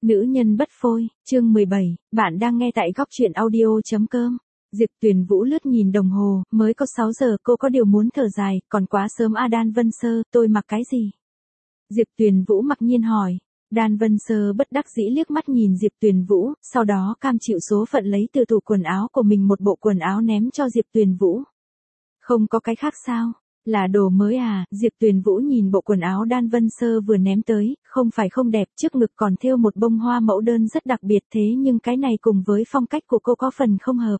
Nữ nhân bất phôi, chương 17, bạn đang nghe tại góc truyện audio.com. Diệp Tuyền Vũ lướt nhìn đồng hồ, mới có 6 giờ, cô có điều muốn thở dài, còn quá sớm à. Đan Vân Sơ, tôi mặc cái gì? Diệp Tuyền Vũ mặc nhiên hỏi. Đan Vân Sơ bất đắc dĩ liếc mắt nhìn Diệp Tuyền Vũ, sau đó cam chịu số phận lấy từ tủ quần áo của mình một bộ quần áo ném cho Diệp Tuyền Vũ. Không có cái khác sao? Là đồ mới à? Diệp Tuyền Vũ nhìn bộ quần áo Đan Vân Sơ vừa ném tới, không phải không đẹp, trước ngực còn thêu một bông hoa mẫu đơn rất đặc biệt, thế nhưng cái này cùng với phong cách của cô có phần không hợp.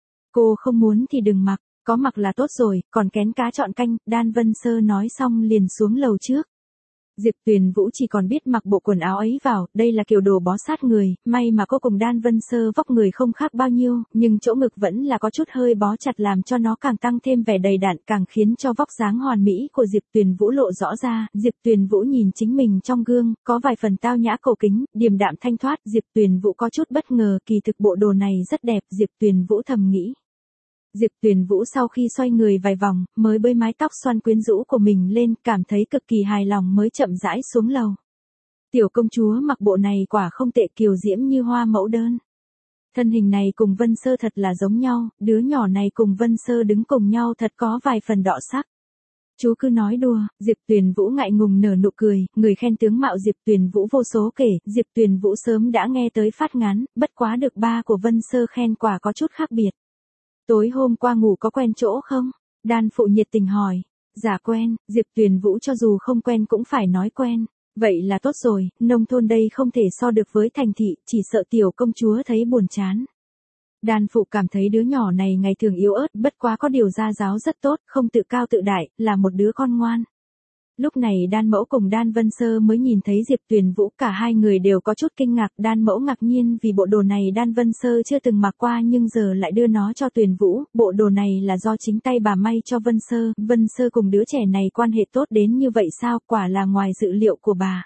Cô không muốn thì đừng mặc, có mặc là tốt rồi, còn kén cá chọn canh. Đan Vân Sơ nói xong liền xuống lầu trước. Diệp Tuyền Vũ chỉ còn biết mặc bộ quần áo ấy vào, đây là kiểu đồ bó sát người, may mà cô cùng Đan Vân Sơ vóc người không khác bao nhiêu, nhưng chỗ ngực vẫn là có chút hơi bó chặt làm cho nó càng tăng thêm vẻ đầy đặn, càng khiến cho vóc dáng hoàn mỹ của Diệp Tuyền Vũ lộ rõ ra. Diệp Tuyền Vũ nhìn chính mình trong gương, có vài phần tao nhã cổ kính, điềm đạm thanh thoát. Diệp Tuyền Vũ có chút bất ngờ, kỳ thực bộ đồ này rất đẹp, Diệp Tuyền Vũ thầm nghĩ. Diệp Tuyền Vũ sau khi xoay người vài vòng, mới bới mái tóc xoăn quyến rũ của mình lên, cảm thấy cực kỳ hài lòng mới chậm rãi xuống lầu. Tiểu công chúa mặc bộ này quả không tệ, kiều diễm như hoa mẫu đơn. Thân hình này cùng Vân Sơ thật là giống nhau, đứa nhỏ này cùng Vân Sơ đứng cùng nhau thật có vài phần đọ sắc. Chú cứ nói đùa. Diệp Tuyền Vũ ngại ngùng nở nụ cười, người khen tướng mạo Diệp Tuyền Vũ vô số kể, Diệp Tuyền Vũ sớm đã nghe tới phát ngán, bất quá được ba của Vân Sơ khen quả có chút khác biệt. Tối hôm qua ngủ có quen chỗ không? Đan phụ nhiệt tình hỏi. Dạ quen. Diệp Tuyền Vũ cho dù không quen cũng phải nói quen. Vậy là tốt rồi, nông thôn đây không thể so được với thành thị, chỉ sợ tiểu công chúa thấy buồn chán. Đan phụ cảm thấy đứa nhỏ này ngày thường yếu ớt, bất quá có điều gia giáo rất tốt, không tự cao tự đại, là một đứa con ngoan. Lúc này Đan Mẫu cùng Đan Vân Sơ mới nhìn thấy Diệp Tuyền Vũ, cả hai người đều có chút kinh ngạc. Đan Mẫu ngạc nhiên vì bộ đồ này Đan Vân Sơ chưa từng mặc qua nhưng giờ lại đưa nó cho Tuyền Vũ, bộ đồ này là do chính tay bà may cho Vân Sơ cùng đứa trẻ này quan hệ tốt đến như vậy sao, quả là ngoài dự liệu của bà.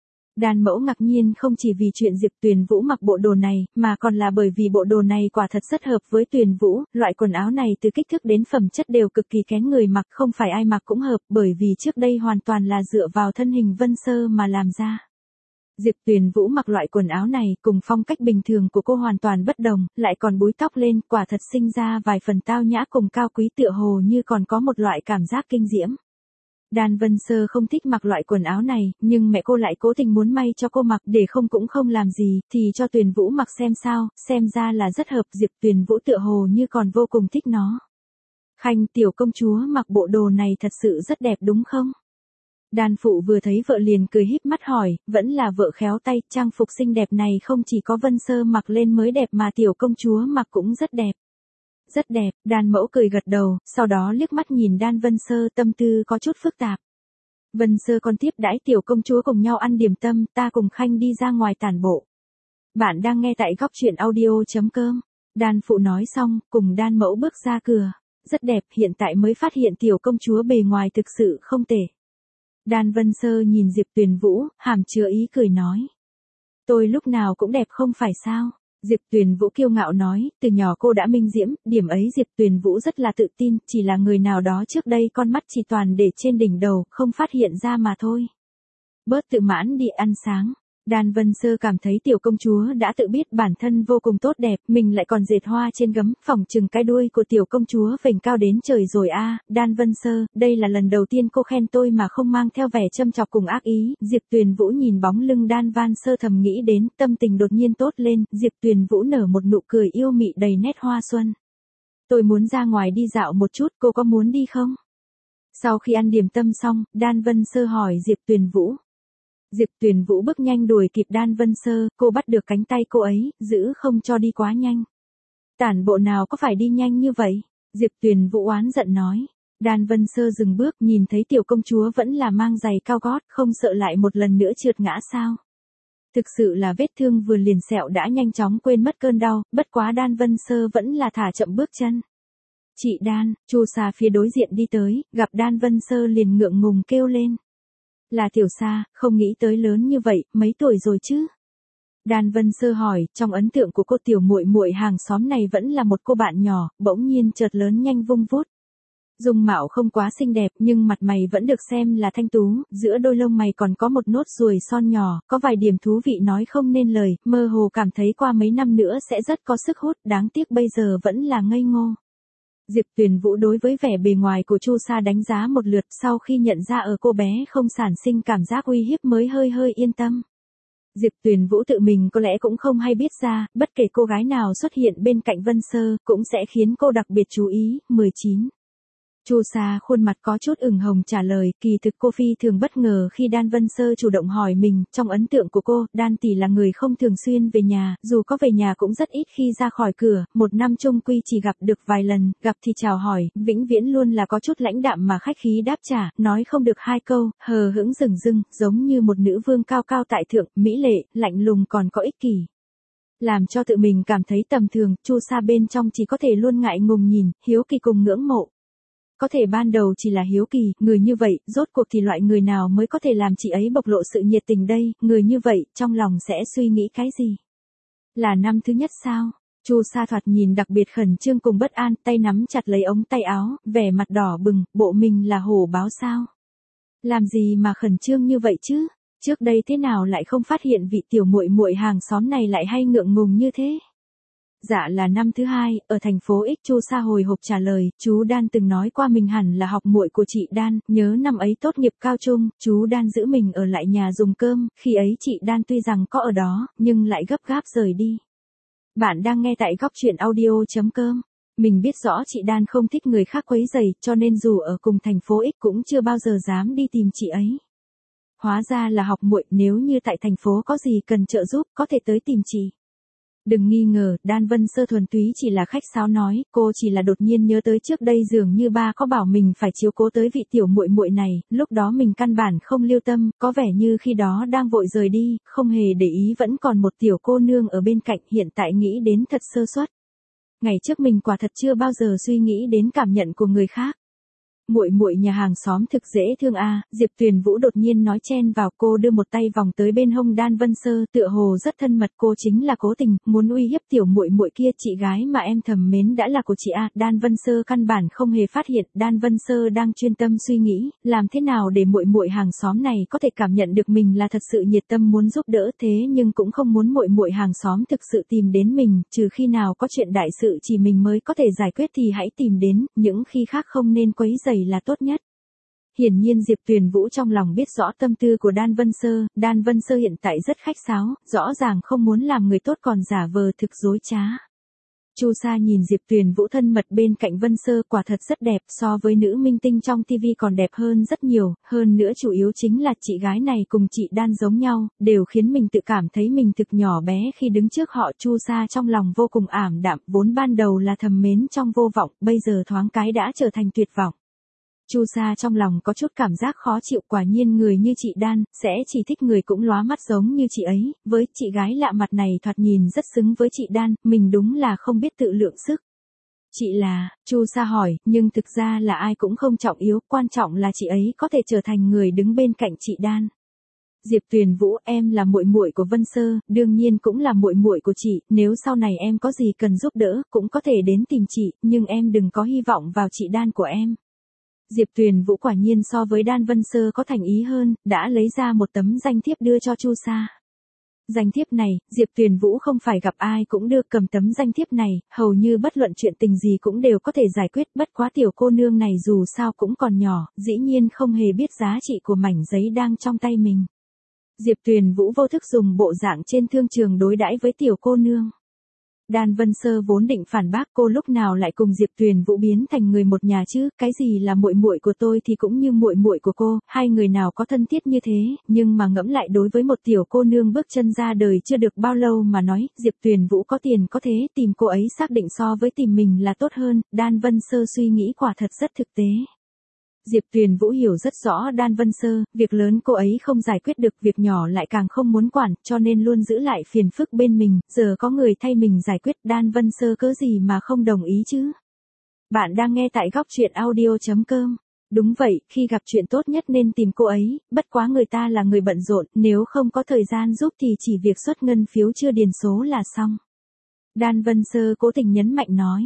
Đan Mẫu ngạc nhiên không chỉ vì chuyện Diệp Tuyền Vũ mặc bộ đồ này, mà còn là bởi vì bộ đồ này quả thật rất hợp với Tuyền Vũ, loại quần áo này từ kích thước đến phẩm chất đều cực kỳ kén người mặc, không phải ai mặc cũng hợp, bởi vì trước đây hoàn toàn là dựa vào thân hình Vân Sơ mà làm ra. Diệp Tuyền Vũ mặc loại quần áo này, cùng phong cách bình thường của cô hoàn toàn bất đồng, lại còn búi tóc lên, quả thật sinh ra vài phần tao nhã cùng cao quý, tựa hồ như còn có một loại cảm giác kinh diễm. Đan Vân Sơ không thích mặc loại quần áo này, nhưng mẹ cô lại cố tình muốn may cho cô mặc, để không cũng không làm gì, thì cho Tuyền Vũ mặc xem sao, xem ra là rất hợp. Diệp Tuyền Vũ tựa hồ như còn vô cùng thích nó. Khanh, tiểu công chúa mặc bộ đồ này thật sự rất đẹp đúng không? Đan phụ vừa thấy vợ liền cười híp mắt hỏi, vẫn là vợ khéo tay, trang phục xinh đẹp này không chỉ có Vân Sơ mặc lên mới đẹp mà tiểu công chúa mặc cũng rất đẹp. Rất đẹp. Đan Mẫu cười gật đầu, sau đó liếc mắt nhìn Đan Vân Sơ, tâm tư có chút phức tạp. Vân Sơ còn tiếp đãi tiểu công chúa cùng nhau ăn điểm tâm, ta cùng Khanh đi ra ngoài tản bộ. Bạn đang nghe tại góc truyện audio.com. Đan phụ nói xong, cùng Đan Mẫu bước ra cửa. Rất đẹp, hiện tại mới phát hiện tiểu công chúa bề ngoài thực sự không tệ. Đan Vân Sơ nhìn Diệp Tuyền Vũ, hàm chứa ý cười nói. Tôi lúc nào cũng đẹp không phải sao? Diệp Tuyền Vũ kiêu ngạo nói, từ nhỏ cô đã minh diễm, điểm ấy Diệp Tuyền Vũ rất là tự tin, chỉ là người nào đó trước đây con mắt chỉ toàn để trên đỉnh đầu, không phát hiện ra mà thôi. Bớt tự mãn đi, ăn sáng. Đan Vân Sơ cảm thấy tiểu công chúa đã tự biết bản thân vô cùng tốt đẹp, mình lại còn dệt hoa trên gấm, phỏng chừng cái đuôi của tiểu công chúa vểnh cao đến trời rồi a. Đan Vân Sơ, đây là lần đầu tiên cô khen tôi mà không mang theo vẻ châm chọc cùng ác ý. Diệp Tuyền Vũ nhìn bóng lưng Đan Vân Sơ thầm nghĩ đến, tâm tình đột nhiên tốt lên, Diệp Tuyền Vũ nở một nụ cười yêu mị đầy nét hoa xuân. Tôi muốn ra ngoài đi dạo một chút, cô có muốn đi không? Sau khi ăn điểm tâm xong, Đan Vân Sơ hỏi Diệp Tuyền Vũ. Diệp Tuyền Vũ bước nhanh đuổi kịp Đan Vân Sơ, cô bắt được cánh tay cô ấy, giữ không cho đi quá nhanh. Tản bộ nào có phải đi nhanh như vậy? Diệp Tuyền Vũ oán giận nói. Đan Vân Sơ dừng bước, nhìn thấy tiểu công chúa vẫn là mang giày cao gót, không sợ lại một lần nữa trượt ngã sao? Thực sự là vết thương vừa liền sẹo đã nhanh chóng quên mất cơn đau, bất quá Đan Vân Sơ vẫn là thả chậm bước chân. Chị Đan, Chu Sa phía đối diện đi tới, gặp Đan Vân Sơ liền ngượng ngùng kêu lên. Là Tiểu Sa, không nghĩ tới lớn như vậy, mấy tuổi rồi chứ? Đan Vân Sơ hỏi, trong ấn tượng của cô tiểu muội muội hàng xóm này vẫn là một cô bạn nhỏ, bỗng nhiên chợt lớn nhanh vung vút. Dung mạo không quá xinh đẹp nhưng mặt mày vẫn được xem là thanh tú, giữa đôi lông mày còn có một nốt ruồi son nhỏ, có vài điểm thú vị nói không nên lời, mơ hồ cảm thấy qua mấy năm nữa sẽ rất có sức hút, đáng tiếc bây giờ vẫn là ngây ngô. Diệp Tuyền Vũ đối với vẻ bề ngoài của Chu Sa đánh giá một lượt, sau khi nhận ra ở cô bé không sản sinh cảm giác uy hiếp mới hơi hơi yên tâm. Diệp Tuyền Vũ tự mình có lẽ cũng không hay biết ra, bất kể cô gái nào xuất hiện bên cạnh Vân Sơ, cũng sẽ khiến cô đặc biệt chú ý. 19. Chu Sa khuôn mặt có chút ửng hồng trả lời, kỳ thực cô phi thường bất ngờ khi Đan Vân Sơ chủ động hỏi mình, trong ấn tượng của cô, Đan tỷ là người không thường xuyên về nhà, dù có về nhà cũng rất ít khi ra khỏi cửa, một năm chung quy chỉ gặp được vài lần, gặp thì chào hỏi, vĩnh viễn luôn là có chút lãnh đạm mà khách khí đáp trả, nói không được hai câu, hờ hững dửng dưng, giống như một nữ vương cao cao tại thượng, mỹ lệ, lạnh lùng còn có ích kỷ. Làm cho tự mình cảm thấy tầm thường, Chu Sa bên trong chỉ có thể luôn ngại ngùng nhìn, hiếu kỳ cùng ngưỡng mộ. Có thể ban đầu chỉ là hiếu kỳ, người như vậy, rốt cuộc thì loại người nào mới có thể làm chị ấy bộc lộ sự nhiệt tình đây, người như vậy, trong lòng sẽ suy nghĩ cái gì? Là năm thứ nhất sao? Chu Sa thoạt nhìn đặc biệt khẩn trương cùng bất an, tay nắm chặt lấy ống tay áo, vẻ mặt đỏ bừng, bộ mình là hổ báo sao? Làm gì mà khẩn trương như vậy chứ? Trước đây thế nào lại không phát hiện vị tiểu muội muội hàng xóm này lại hay ngượng ngùng như thế? Dạ là năm thứ hai, ở thành phố X. Chu Sa hồi hộp trả lời, chú Đan từng nói qua mình hẳn là học muội của chị Đan, nhớ năm ấy tốt nghiệp cao trung, chú Đan giữ mình ở lại nhà dùng cơm, khi ấy chị Đan tuy rằng có ở đó, nhưng lại gấp gáp rời đi. Bạn đang nghe tại góc truyện audio.com. Mình biết rõ chị Đan không thích người khác quấy rầy, cho nên dù ở cùng thành phố X cũng chưa bao giờ dám đi tìm chị ấy. Hóa ra là học muội, nếu như tại thành phố có gì cần trợ giúp, có thể tới tìm chị. Đừng nghi ngờ, Đan Vân Sơ thuần túy chỉ là khách sáo nói, cô chỉ là đột nhiên nhớ tới trước đây dường như ba có bảo mình phải chiếu cố tới vị tiểu muội muội này, lúc đó mình căn bản không lưu tâm, có vẻ như khi đó đang vội rời đi, không hề để ý vẫn còn một tiểu cô nương ở bên cạnh, hiện tại nghĩ đến thật sơ suất. Ngày trước mình quả thật chưa bao giờ suy nghĩ đến cảm nhận của người khác. Muội muội nhà hàng xóm thực dễ thương a, Diệp Tuyền Vũ đột nhiên nói chen vào, cô đưa một tay vòng tới bên hông Đan Vân Sơ, tựa hồ rất thân mật, cô chính là cố tình muốn uy hiếp tiểu muội muội kia, chị gái mà em thầm mến đã là của chị a. Đan Vân Sơ căn bản không hề phát hiện, Đan Vân Sơ đang chuyên tâm suy nghĩ, làm thế nào để muội muội hàng xóm này có thể cảm nhận được mình là thật sự nhiệt tâm muốn giúp đỡ, thế nhưng cũng không muốn muội muội hàng xóm thực sự tìm đến mình, trừ khi nào có chuyện đại sự chỉ mình mới có thể giải quyết thì hãy tìm đến, những khi khác không nên quấy rầy là tốt nhất. Hiển nhiên Diệp Tuyền Vũ trong lòng biết rõ tâm tư của Đan Vân Sơ hiện tại rất khách sáo, rõ ràng không muốn làm người tốt còn giả vờ thực dối trá. Chu Sa nhìn Diệp Tuyền Vũ thân mật bên cạnh Vân Sơ, quả thật rất đẹp, so với nữ minh tinh trong TV còn đẹp hơn rất nhiều, hơn nữa chủ yếu chính là chị gái này cùng chị Đan giống nhau, đều khiến mình tự cảm thấy mình thực nhỏ bé khi đứng trước họ. Chu Sa trong lòng vô cùng ảm đạm, vốn ban đầu là thầm mến trong vô vọng, bây giờ thoáng cái đã trở thành tuyệt vọng. Chu Sa trong lòng có chút cảm giác khó chịu, quả nhiên người như chị Đan, sẽ chỉ thích người cũng lóa mắt giống như chị ấy, với chị gái lạ mặt này thoạt nhìn rất xứng với chị Đan, mình đúng là không biết tự lượng sức. Chị là, Chu Sa hỏi, nhưng thực ra là ai cũng không trọng yếu, quan trọng là chị ấy có thể trở thành người đứng bên cạnh chị Đan. Diệp Tuyền Vũ, em là muội muội của Vân Sơ, đương nhiên cũng là muội muội của chị, nếu sau này em có gì cần giúp đỡ, cũng có thể đến tìm chị, nhưng em đừng có hy vọng vào chị Đan của em. Diệp Tuyền Vũ quả nhiên so với Đan Vân Sơ có thành ý hơn, đã lấy ra một tấm danh thiếp đưa cho Chu Sa. Danh thiếp này, Diệp Tuyền Vũ không phải gặp ai cũng được cầm tấm danh thiếp này, hầu như bất luận chuyện tình gì cũng đều có thể giải quyết, bất quá tiểu cô nương này dù sao cũng còn nhỏ, dĩ nhiên không hề biết giá trị của mảnh giấy đang trong tay mình. Diệp Tuyền Vũ vô thức dùng bộ dạng trên thương trường đối đãi với tiểu cô nương. Đan Vân Sơ vốn định phản bác, cô lúc nào lại cùng Diệp Tuyền Vũ biến thành người một nhà chứ, cái gì là muội muội của tôi thì cũng như muội muội của cô, hai người nào có thân thiết như thế, nhưng mà ngẫm lại đối với một tiểu cô nương bước chân ra đời chưa được bao lâu mà nói, Diệp Tuyền Vũ có tiền có thế, tìm cô ấy xác định so với tìm mình là tốt hơn, Đan Vân Sơ suy nghĩ quả thật rất thực tế. Diệp Tuyền Vũ hiểu rất rõ Đan Vân Sơ, việc lớn cô ấy không giải quyết được, việc nhỏ lại càng không muốn quản, cho nên luôn giữ lại phiền phức bên mình, giờ có người thay mình giải quyết, Đan Vân Sơ cớ gì mà không đồng ý chứ. Bạn đang nghe tại góc truyện audio.com. Đúng vậy, khi gặp chuyện tốt nhất nên tìm cô ấy, bất quá người ta là người bận rộn, nếu không có thời gian giúp thì chỉ việc xuất ngân phiếu chưa điền số là xong. Đan Vân Sơ cố tình nhấn mạnh nói.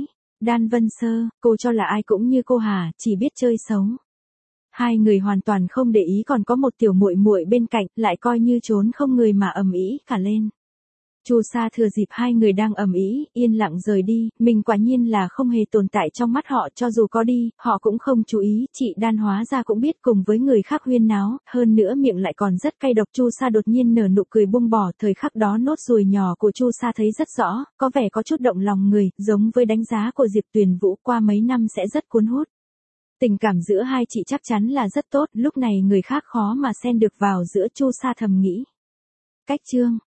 Đan Vân Sơ, cô cho là ai cũng như cô hả, chỉ biết chơi xấu. Hai người hoàn toàn không để ý còn có một tiểu muội muội bên cạnh, lại coi như trốn không người mà ầm ĩ cả lên. Chu Sa thừa dịp hai người đang ầm ĩ, yên lặng rời đi, mình quả nhiên là không hề tồn tại trong mắt họ, cho dù có đi, họ cũng không chú ý, chị Đan hóa ra cũng biết cùng với người khác huyên náo, hơn nữa miệng lại còn rất cay độc. Chu Sa đột nhiên nở nụ cười buông bỏ, thời khắc đó nốt ruồi nhỏ của Chu Sa thấy rất rõ, có vẻ có chút động lòng người, giống với đánh giá của Diệp Tuyền Vũ qua mấy năm sẽ rất cuốn hút. Tình cảm giữa hai chị chắc chắn là rất tốt, lúc này người khác khó mà xen được vào giữa. Chu Sa thầm nghĩ. Cách chương